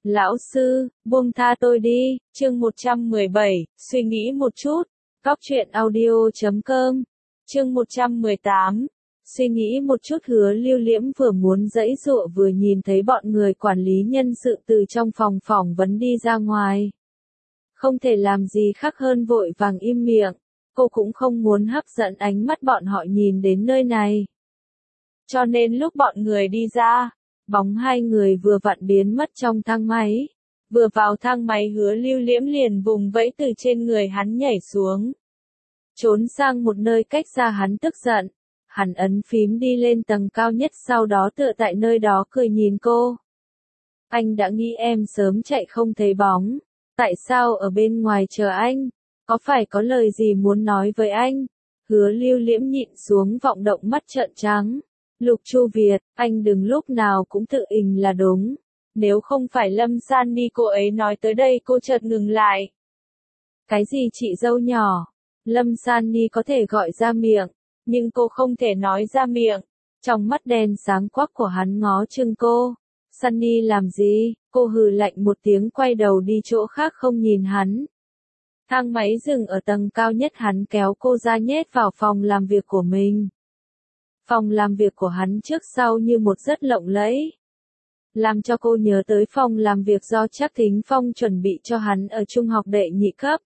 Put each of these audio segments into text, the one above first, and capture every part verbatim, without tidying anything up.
Lão sư, buông tha tôi đi, chương một trăm mười bảy, suy nghĩ một chút, Góc truyện audio chấm com, chương một trăm mười tám, suy nghĩ một chút. Hứa Lưu Liễm vừa muốn giãy giụa vừa nhìn thấy bọn người quản lý nhân sự từ trong phòng phỏng vấn đi ra ngoài. Không thể làm gì khác hơn vội vàng im miệng, cô cũng không muốn hấp dẫn ánh mắt bọn họ nhìn đến nơi này. Cho nên lúc bọn người đi ra, bóng hai người vừa vặn biến mất trong thang máy. Vừa vào thang máy Hứa Lưu Liễm liền vùng vẫy từ trên người hắn nhảy xuống. Trốn sang một nơi cách xa hắn tức giận. Hắn ấn phím đi lên tầng cao nhất, sau đó tựa tại nơi đó cười nhìn cô. Anh đã nghĩ em sớm chạy không thấy bóng. Tại sao ở bên ngoài chờ anh? Có phải có lời gì muốn nói với anh? Hứa Lưu Liễm nhịn xuống vọng động mắt trợn trắng. Lục Chu Việt, anh đừng lúc nào cũng tự ình là đúng. Nếu không phải Lâm San Ni cô ấy nói tới đây, cô chợt ngừng lại. Cái gì chị dâu nhỏ? Lâm San Ni có thể gọi ra miệng, nhưng cô không thể nói ra miệng. Trong mắt đen sáng quắc của hắn ngó chừng cô. Sunny làm gì? Cô hừ lạnh một tiếng quay đầu đi chỗ khác không nhìn hắn. Thang máy dừng ở tầng cao nhất, hắn kéo cô ra nhét vào phòng làm việc của mình. Phòng làm việc của hắn trước sau như một rất lộng lẫy. Làm cho cô nhớ tới phòng làm việc do Trác Thính Phong chuẩn bị cho hắn ở trung học đệ nhị cấp.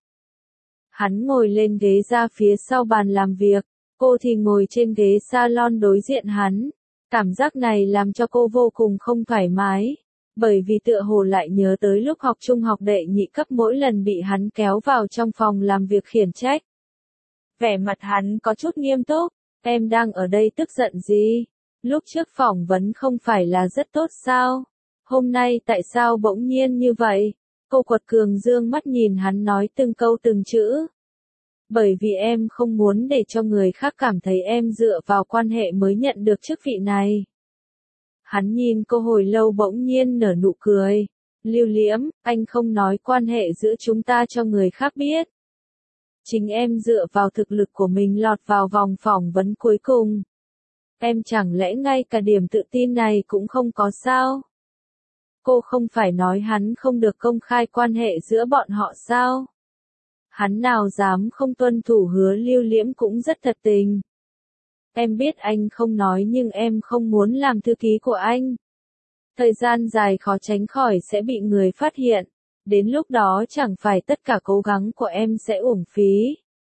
Hắn ngồi lên ghế ra phía sau bàn làm việc, cô thì ngồi trên ghế salon đối diện hắn. Cảm giác này làm cho cô vô cùng không thoải mái, bởi vì tựa hồ lại nhớ tới lúc học trung học đệ nhị cấp mỗi lần bị hắn kéo vào trong phòng làm việc khiển trách. Vẻ mặt hắn có chút nghiêm túc. Em đang ở đây tức giận gì? Lúc trước phỏng vấn không phải là rất tốt sao? Hôm nay tại sao bỗng nhiên như vậy? Cô quật cường dương mắt nhìn hắn nói từng câu từng chữ. Bởi vì em không muốn để cho người khác cảm thấy em dựa vào quan hệ mới nhận được chức vị này. Hắn nhìn cô hồi lâu bỗng nhiên nở nụ cười. Lưu Liễm, anh không nói quan hệ giữa chúng ta cho người khác biết. Chính em dựa vào thực lực của mình lọt vào vòng phỏng vấn cuối cùng. Em chẳng lẽ ngay cả điểm tự tin này cũng không có sao? Cô không phải nói hắn không được công khai quan hệ giữa bọn họ sao? Hắn nào dám không tuân thủ. Hứa Lưu Liễm cũng rất thật tình. Em biết anh không nói nhưng em không muốn làm thư ký của anh. Thời gian dài khó tránh khỏi sẽ bị người phát hiện. Đến lúc đó chẳng phải tất cả cố gắng của em sẽ uổng phí.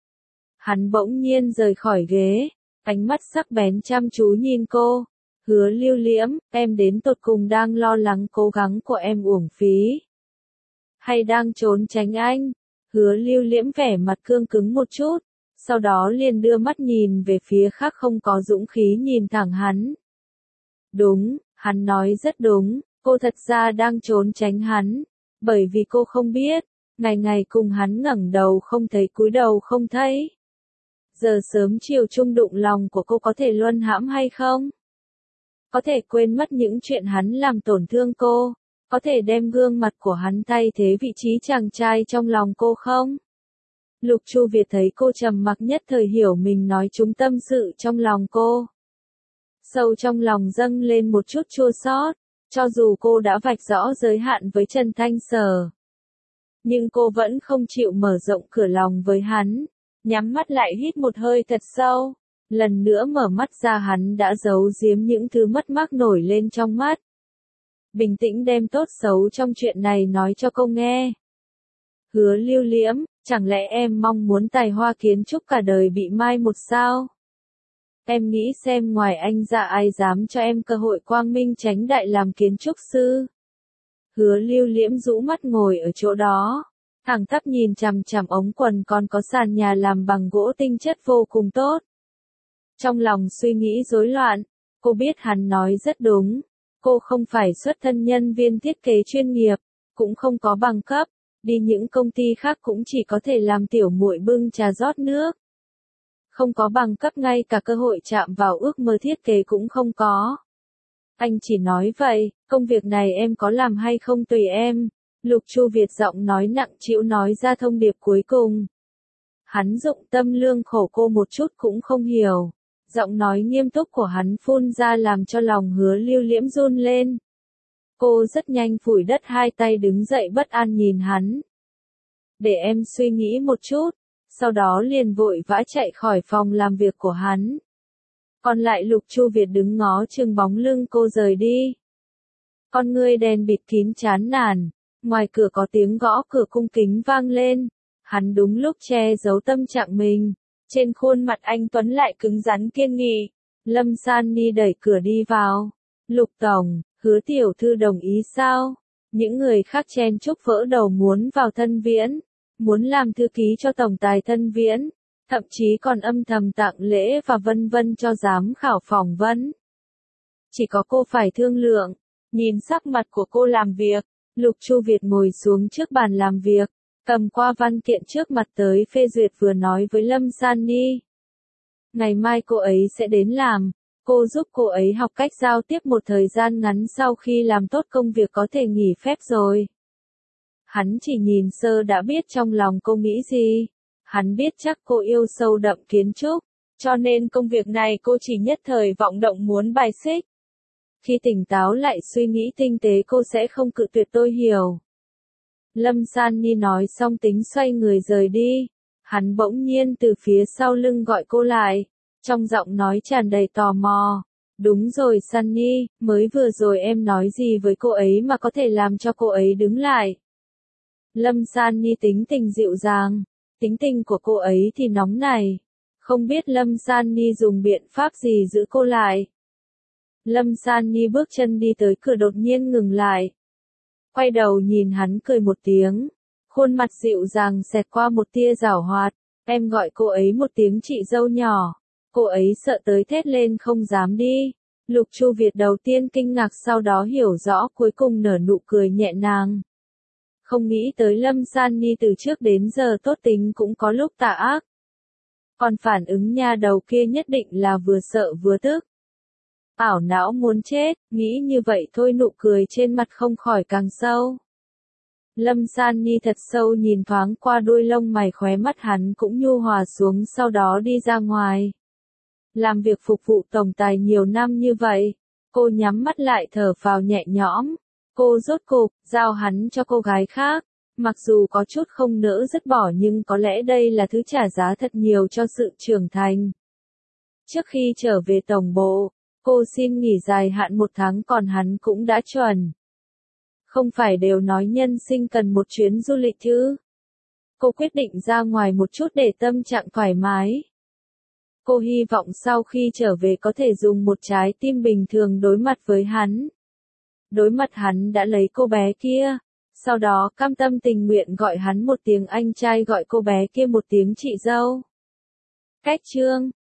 Hắn bỗng nhiên rời khỏi ghế, ánh mắt sắc bén chăm chú nhìn cô. Hứa Lưu Liễm, em đến tột cùng đang lo lắng cố gắng của em uổng phí, hay đang trốn tránh anh? Hứa Lưu Liễm vẻ mặt cương cứng một chút, sau đó liền đưa mắt nhìn về phía khác, không có dũng khí nhìn thẳng hắn. Đúng, hắn nói rất đúng, cô thật ra đang trốn tránh hắn. Bởi vì cô không biết, ngày ngày cùng hắn ngẩng đầu không thấy cúi đầu không thấy. Giờ sớm chiều chung đụng lòng của cô có thể luân hãm hay không? Có thể quên mất những chuyện hắn làm tổn thương cô? Có thể đem gương mặt của hắn thay thế vị trí chàng trai trong lòng cô không? Lục Chu Việt thấy cô trầm mặc nhất thời hiểu mình nói trúng tâm sự trong lòng cô. Sâu trong lòng dâng lên một chút chua xót. Cho dù cô đã vạch rõ giới hạn với Trần Thanh Sở, nhưng cô vẫn không chịu mở rộng cửa lòng với hắn. Nhắm mắt lại hít một hơi thật sâu. Lần nữa mở mắt ra, hắn đã giấu giếm những thứ mất mát nổi lên trong mắt. Bình tĩnh đem tốt xấu trong chuyện này nói cho cô nghe. Hứa Lưu Liễm, chẳng lẽ em mong muốn tài hoa kiến trúc cả đời bị mai một sao? Em nghĩ xem ngoài anh ra ai dám cho em cơ hội quang minh chánh đại làm kiến trúc sư? Hứa Lưu Liễm rũ mắt ngồi ở chỗ đó, thẳng tắp nhìn chằm chằm ống quần còn có sàn nhà làm bằng gỗ tinh chất vô cùng tốt. Trong lòng suy nghĩ rối loạn, cô biết hắn nói rất đúng. Cô không phải xuất thân nhân viên thiết kế chuyên nghiệp, cũng không có bằng cấp, đi những công ty khác cũng chỉ có thể làm tiểu muội bưng trà rót nước. Không có bằng cấp, ngay cả cơ hội chạm vào ước mơ thiết kế cũng không có. Anh chỉ nói vậy, công việc này em có làm hay không tùy em. Lục Chu Việt giọng nói nặng trĩu nói ra thông điệp cuối cùng. Hắn dụng tâm lương khổ cô một chút cũng không hiểu. Giọng nói nghiêm túc của hắn phun ra làm cho lòng Hứa Lưu Liễm run lên. Cô rất nhanh phủi đất hai tay đứng dậy bất an nhìn hắn. Để em suy nghĩ một chút, sau đó liền vội vã chạy khỏi phòng làm việc của hắn. Còn lại Lục Chu Việt đứng ngó chừng bóng lưng cô rời đi. Con ngươi đen bịt kín chán nản, ngoài cửa có tiếng gõ cửa cung kính vang lên. Hắn đúng lúc che giấu tâm trạng mình, trên khuôn mặt anh Tuấn lại cứng rắn kiên nghị. Lâm San Ni đẩy cửa đi vào. Lục Tổng, Hứa tiểu thư đồng ý sao? Những người khác chen chúc vỡ đầu muốn vào Thân Viễn, muốn làm thư ký cho tổng tài Thân Viễn, thậm chí còn âm thầm tặng lễ và vân vân cho giám khảo phỏng vấn. Chỉ có cô phải thương lượng. Nhìn sắc mặt của cô làm việc, Lục Chu Việt ngồi xuống trước bàn làm việc, cầm qua văn kiện trước mặt tới phê duyệt vừa nói với Lâm San Ni. Ngày mai cô ấy sẽ đến làm, cô giúp cô ấy học cách giao tiếp một thời gian ngắn sau khi làm tốt công việc có thể nghỉ phép rồi. Hắn chỉ nhìn sơ đã biết trong lòng cô nghĩ gì. Hắn biết chắc cô yêu sâu đậm kiến trúc, cho nên công việc này cô chỉ nhất thời vọng động muốn bài xích. Khi tỉnh táo lại suy nghĩ tinh tế cô sẽ không cự tuyệt, tôi hiểu. Lâm San Ni nói xong tính xoay người rời đi. Hắn bỗng nhiên từ phía sau lưng gọi cô lại, trong giọng nói tràn đầy tò mò. Đúng rồi Sunny, mới vừa rồi em nói gì với cô ấy mà có thể làm cho cô ấy đứng lại? Lâm San Ni tính tình dịu dàng, tính tình của cô ấy thì nóng này. Không biết Lâm San Ni dùng biện pháp gì giữ cô lại. Lâm San Ni bước chân đi tới cửa đột nhiên ngừng lại. Quay đầu nhìn hắn cười một tiếng. Khuôn mặt dịu dàng xẹt qua một tia giảo hoạt. Em gọi cô ấy một tiếng chị dâu nhỏ. Cô ấy sợ tới thét lên không dám đi. Lục Chu Việt đầu tiên kinh ngạc sau đó hiểu rõ cuối cùng nở nụ cười nhẹ nhàng. Không nghĩ tới Lâm San Ni từ trước đến giờ tốt tính cũng có lúc tà ác. Còn phản ứng nha đầu kia nhất định là vừa sợ vừa tức. Ảo não muốn chết, nghĩ như vậy thôi nụ cười trên mặt không khỏi càng sâu. Lâm San Ni thật sâu nhìn thoáng qua đuôi lông mày khóe mắt hắn cũng nhu hòa xuống sau đó đi ra ngoài. Làm việc phục vụ tổng tài nhiều năm như vậy, cô nhắm mắt lại thở phào nhẹ nhõm. Cô rốt cục, giao hắn cho cô gái khác. Mặc dù có chút không nỡ dứt bỏ nhưng có lẽ đây là thứ trả giá thật nhiều cho sự trưởng thành. Trước khi trở về tổng bộ, cô xin nghỉ dài hạn một tháng còn hắn cũng đã chuẩn. Không phải đều nói nhân sinh cần một chuyến du lịch chứ. Cô quyết định ra ngoài một chút để tâm trạng thoải mái. Cô hy vọng sau khi trở về có thể dùng một trái tim bình thường đối mặt với hắn. Đối mặt hắn đã lấy cô bé kia. Sau đó cam tâm tình nguyện gọi hắn một tiếng anh trai, gọi cô bé kia một tiếng chị dâu. Cách chương